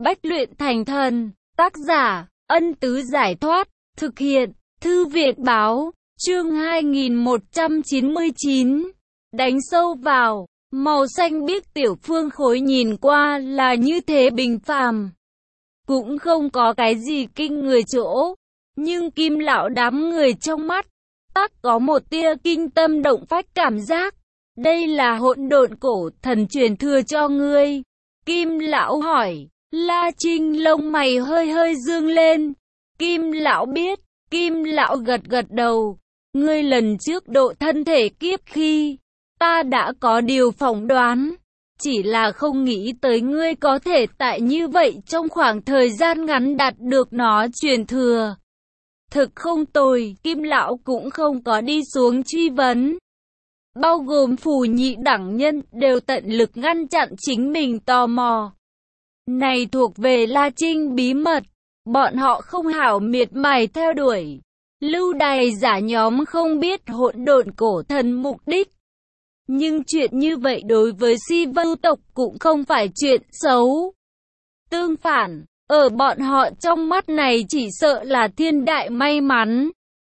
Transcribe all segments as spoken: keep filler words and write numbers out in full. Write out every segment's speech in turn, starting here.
Bách luyện thành thần. Tác giả, Ân Tứ Giải Thoát. Thực hiện, Thư viện Báo. Chương hai nghìn một trăm chín mươi chín. Đánh sâu vào. Màu xanh biếc tiểu phương khối nhìn qua là như thế bình phàm. Cũng không có cái gì kinh người chỗ. Nhưng Kim lão đám người trong mắt, tắc có một tia kinh tâm động phách cảm giác. Đây là hỗn độn cổ thần truyền thừa cho ngươi. Kim lão hỏi. La Trinh lông mày hơi hơi dương lên. Kim lão biết. Kim lão gật gật đầu. Ngươi lần trước độ thân thể kiếp khi, ta đã có điều phỏng đoán. Chỉ là không nghĩ tới ngươi có thể tại như vậy trong khoảng thời gian ngắn đạt được nó truyền thừa. Thực không tồi, Kim lão cũng không có đi xuống truy vấn. Bao gồm phù nhị đẳng nhân đều tận lực ngăn chặn chính mình tò mò. Này thuộc về La Trinh bí mật, bọn họ không hảo miệt mài theo đuổi. Lưu đày giả nhóm không biết hỗn độn cổ thần mục đích. Nhưng chuyện như vậy đối với Si Vưu tộc cũng không phải chuyện xấu. Tương phản, ở bọn họ trong mắt này chỉ sợ là thiên đại may mắn.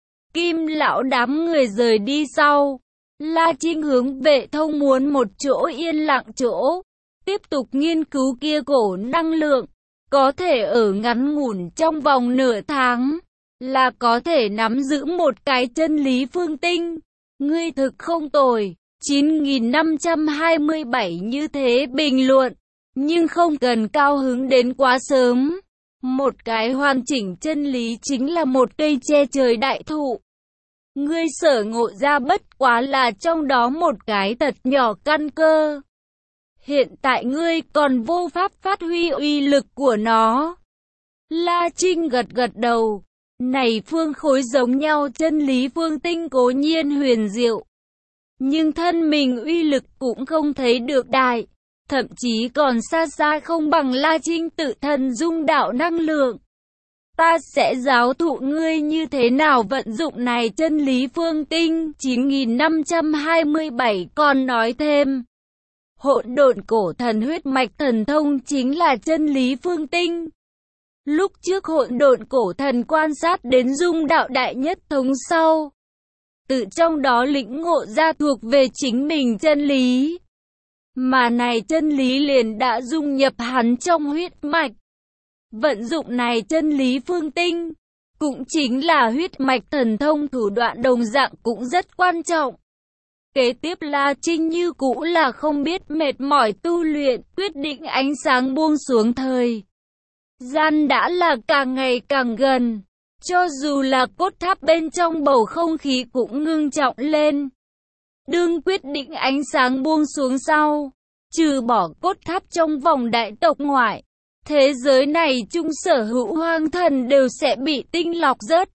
Kim lão đám người rời đi sau. La Trinh hướng Vệ Thông muốn một chỗ yên lặng chỗ. Tiếp tục nghiên cứu kia cổ năng lượng. Có thể ở ngắn ngủn trong vòng nửa tháng. Là có thể nắm giữ một cái chân lý phương tinh. Ngươi thực không tồi. chín nghìn năm trăm hai mươi bảy như thế bình luận. Nhưng không cần cao hứng đến quá sớm. Một cái hoàn chỉnh chân lý chính là một cây che trời đại thụ. Ngươi sở ngộ ra bất quá là trong đó một cái thật nhỏ căn cơ. Hiện tại ngươi còn vô pháp phát huy uy lực của nó. La Trinh gật gật đầu. Này phương khối giống nhau chân lý phương tinh cố nhiên huyền diệu. Nhưng thân mình uy lực cũng không thấy được đại. Thậm chí còn xa xa không bằng La Trinh tự thân dung đạo năng lượng. Ta sẽ giáo thụ ngươi như thế nào vận dụng này chân lý phương tinh. chín nghìn năm trăm hai mươi bảy còn nói thêm. Hỗn độn cổ thần huyết mạch thần thông chính là chân lý phương tinh. Lúc trước hỗn độn cổ thần quan sát đến dung đạo đại nhất thống sau. Tự trong đó lĩnh ngộ ra thuộc về chính mình chân lý. Mà này chân lý liền đã dung nhập hắn trong huyết mạch. Vận dụng này chân lý phương tinh, cũng chính là huyết mạch thần thông thủ đoạn đồng dạng cũng rất quan trọng. Kế tiếp La Trinh như cũ là không biết mệt mỏi tu luyện, quyết định ánh sáng buông xuống thời. Gian đã là càng ngày càng gần, cho dù là cốt tháp bên trong bầu không khí cũng ngưng trọng lên. Đương quyết định ánh sáng buông xuống sau, trừ bỏ cốt tháp trong vòng đại tộc ngoại, thế giới này chung sở hữu hoang thần đều sẽ bị tinh lọc rớt.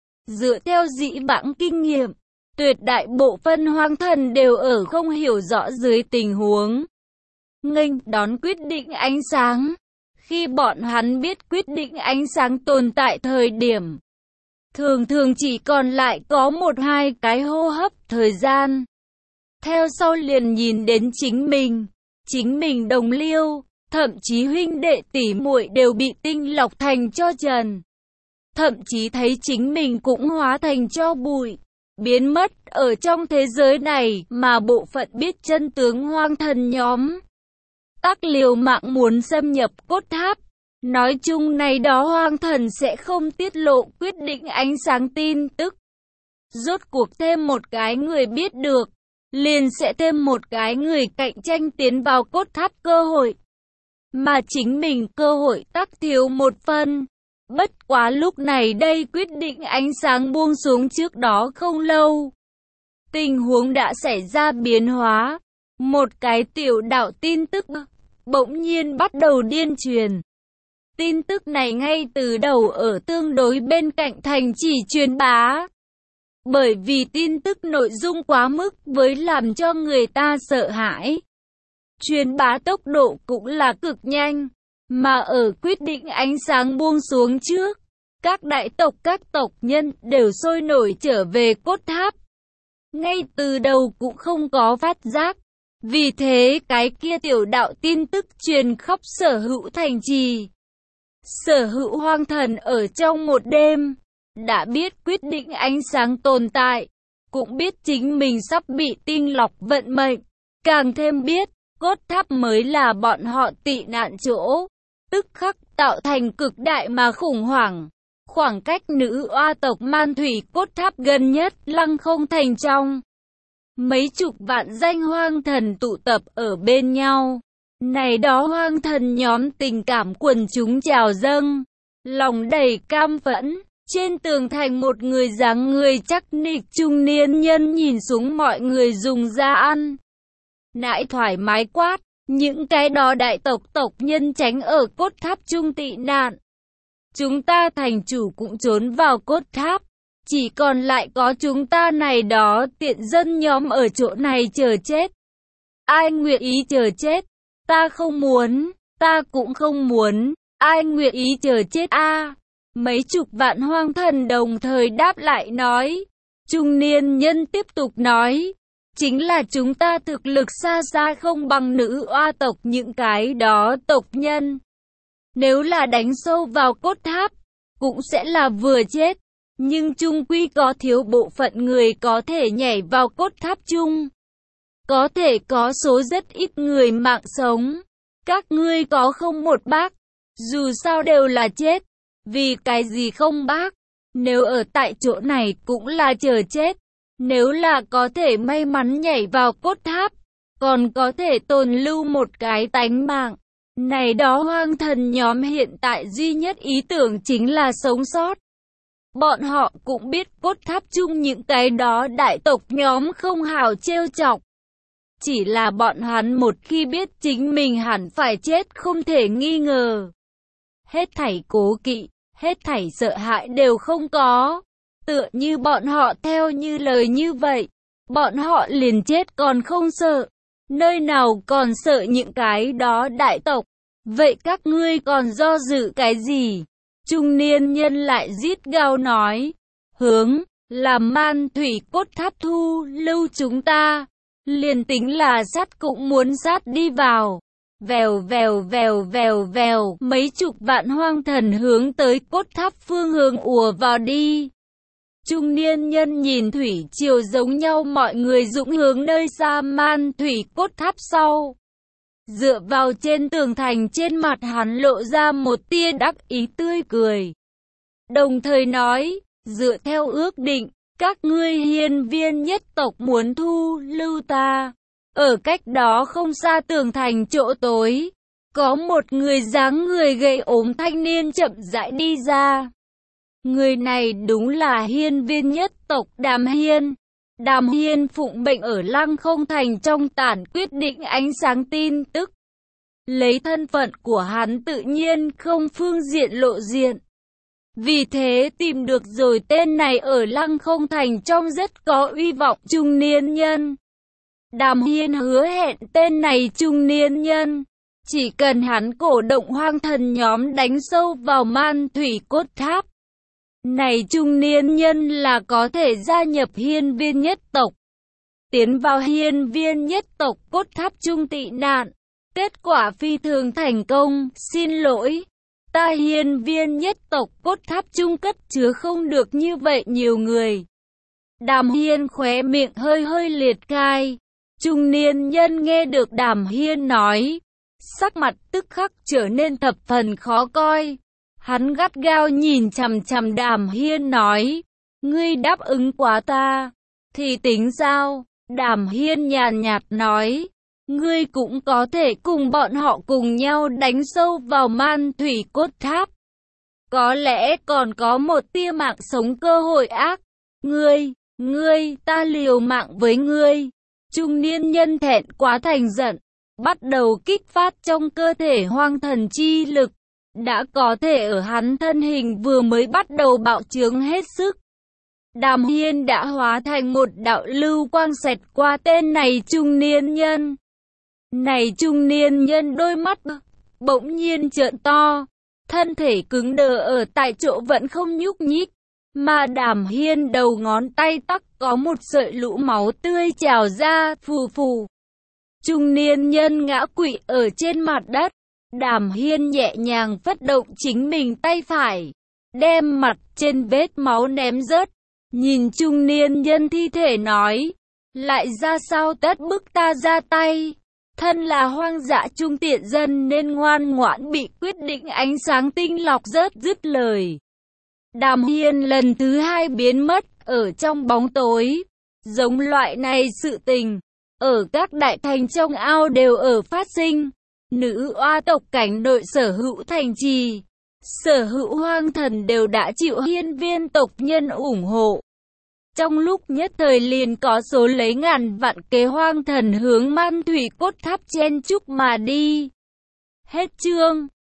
Dựa theo dĩ vãng kinh nghiệm, tuyệt đại bộ phân hoang thần đều ở không hiểu rõ dưới tình huống nghênh đón quyết định ánh sáng. Khi bọn hắn biết quyết định ánh sáng tồn tại thời điểm, thường thường chỉ còn lại có một hai cái hô hấp thời gian. Theo sau liền nhìn đến chính mình, chính mình đồng liêu, thậm chí huynh đệ tỷ muội đều bị tinh lọc thành tro trần. Thậm chí thấy chính mình cũng hóa thành tro bụi, biến mất ở trong thế giới này, mà bộ phận biết chân tướng hoang thần nhóm tắc liều mạng muốn xâm nhập cốt tháp. Nói chung này đó hoang thần sẽ không tiết lộ quyết định ánh sáng tin tức. Rốt cuộc thêm một cái người biết được, liền sẽ thêm một cái người cạnh tranh tiến vào cốt tháp cơ hội. Mà chính mình cơ hội tắc thiếu một phần. Bất quá lúc này đây quyết định ánh sáng buông xuống trước đó không lâu. Tình huống đã xảy ra biến hóa. Một cái tiểu đạo tin tức bỗng nhiên bắt đầu điên truyền. Tin tức này ngay từ đầu ở tương đối bên cạnh thành chỉ truyền bá. Bởi vì tin tức nội dung quá mức với làm cho người ta sợ hãi. Truyền bá tốc độ cũng là cực nhanh. Mà ở quyết định ánh sáng buông xuống trước, các đại tộc các tộc nhân đều sôi nổi trở về cốt tháp. Ngay từ đầu cũng không có phát giác. Vì thế cái kia tiểu đạo tin tức truyền khắp sở hữu thành trì, Sở hữu hoang thần ở trong một đêm, đã biết quyết định ánh sáng tồn tại, cũng biết chính mình sắp bị tinh lọc vận mệnh, càng thêm biết, cốt tháp mới là bọn họ tị nạn chỗ, tức khắc tạo thành cực đại mà khủng hoảng. Khoảng cách nữ oa tộc Man Thủy cốt tháp gần nhất Lăng Không Thành trong. Mấy chục vạn danh hoang thần tụ tập ở bên nhau. Này đó hoang thần nhóm tình cảm quần chúng trào dâng, lòng đầy cam phẫn. Trên tường thành một người dáng người chắc nịch trung niên nhân nhìn xuống mọi người dùng ra ăn. Nãi thoải mái quát, những cái đó đại tộc tộc nhân tránh ở cốt tháp trung tị nạn. Chúng ta thành chủ cũng trốn vào cốt tháp, chỉ còn lại có chúng ta này đó tiện dân nhóm ở chỗ này chờ chết. Ai nguyện ý chờ chết? Ta không muốn, ta cũng không muốn, ai nguyện ý chờ chết a? À, mấy chục vạn hoang thần đồng thời đáp lại nói. Trung niên nhân tiếp tục nói, chính là chúng ta thực lực xa xa không bằng nữ oa tộc những cái đó tộc nhân. Nếu là đánh sâu vào cốt tháp, cũng sẽ là vừa chết, nhưng chung quy có thiếu bộ phận người có thể nhảy vào cốt tháp chung. Có thể có số rất ít người mạng sống. Các ngươi có không một bác, dù sao đều là chết. Vì cái gì không bác? Nếu ở tại chỗ này cũng là chờ chết. Nếu là có thể may mắn nhảy vào cốt tháp, còn có thể tồn lưu một cái tánh mạng. Này đó hoang thần nhóm hiện tại duy nhất ý tưởng chính là sống sót. Bọn họ cũng biết cốt tháp chung những cái đó đại tộc nhóm không hào trêu chọc. Chỉ là bọn hắn một khi biết chính mình hẳn phải chết không thể nghi ngờ. Hết thảy cố kỵ, hết thảy sợ hãi đều không có. Tựa như bọn họ theo như lời như vậy, bọn họ liền chết còn không sợ. Nơi nào còn sợ những cái đó đại tộc. Vậy các ngươi còn do dự cái gì? Trung niên nhân lại rít gào nói. Hướng, làm Man Thủy cốt tháp thu lưu chúng ta. Liền tính là sát cũng muốn sát đi vào. Vèo vèo vèo vèo vèo, mấy chục vạn hoang thần hướng tới cốt tháp phương hướng ùa vào đi. Trung niên nhân nhìn thủy triều giống nhau mọi người dũng hướng nơi xa Man Thủy cốt tháp sau. Dựa vào trên tường thành trên mặt hắn lộ ra một tia đắc ý tươi cười. Đồng thời nói, dựa theo ước định, các ngươi hiên viên nhất tộc muốn thu lưu ta. Ở cách đó không xa tường thành chỗ tối, có một người dáng người gầy ốm thanh niên chậm rãi đi ra. Người này đúng là hiên viên nhất tộc Đàm Hiên. Đàm Hiên phụng mệnh ở Lăng Không Thành trong tản quyết định ánh sáng tin tức. Lấy thân phận của hắn tự nhiên không phương diện lộ diện. Vì thế tìm được rồi tên này ở Lăng Không Thành trong rất có uy vọng trung niên nhân. Đàm Hiên hứa hẹn tên này trung niên nhân. Chỉ cần hắn cổ động hoang thần nhóm đánh sâu vào Man Thủy cốt tháp. Này trung niên nhân là có thể gia nhập hiên viên nhất tộc. Tiến vào hiên viên nhất tộc cốt tháp trung tị nạn. Kết quả phi thường thành công, xin lỗi. Ta hiên viên nhất tộc cốt tháp trung cất chứa không được như vậy nhiều người. Đàm Hiên khóe miệng hơi hơi liệt khai. Trung niên nhân nghe được Đàm Hiên nói. Sắc mặt tức khắc trở nên thập phần khó coi. Hắn gắt gao nhìn chằm chằm Đàm Hiên nói. Ngươi đáp ứng quá ta. Thì tính sao? Đàm Hiên nhàn nhạt nói. Ngươi cũng có thể cùng bọn họ cùng nhau đánh sâu vào Man Thủy cốt tháp. Có lẽ còn có một tia mạng sống cơ hội ác. Ngươi, ngươi, ta liều mạng với ngươi. Trung niên nhân thẹn quá thành giận. Bắt đầu kích phát trong cơ thể hoang thần chi lực. Đã có thể ở hắn thân hình vừa mới bắt đầu bạo trướng hết sức. Đàm Hiên đã hóa thành một đạo lưu quang xẹt qua tên này trung niên nhân. Này trung niên nhân đôi mắt bỗng nhiên trợn to, thân thể cứng đờ ở tại chỗ vẫn không nhúc nhích, mà Đàm Hiên đầu ngón tay tắc có một sợi lũ máu tươi trào ra, phù phù. Trung niên nhân ngã quỵ ở trên mặt đất, Đàm Hiên nhẹ nhàng phất động chính mình tay phải, đem mặt trên vết máu ném rớt, nhìn trung niên nhân thi thể nói, lại ra sao tất bức ta ra tay, thân là hoang dã trung tiện dân nên ngoan ngoãn bị quyết định ánh sáng tinh lọc rớt dứt lời. Đàm Hiên lần thứ hai biến mất ở trong bóng tối, giống loại này sự tình, ở các đại thành trong ao đều ở phát sinh. Nữ oa tộc cảnh nội sở hữu thành trì, sở hữu hoang thần đều đã chịu hiên viên tộc nhân ủng hộ. Trong lúc nhất thời liền có số lấy ngàn vạn kế hoang thần hướng Man Thủy Cốt Tháp chen chúc mà đi. Hết chương.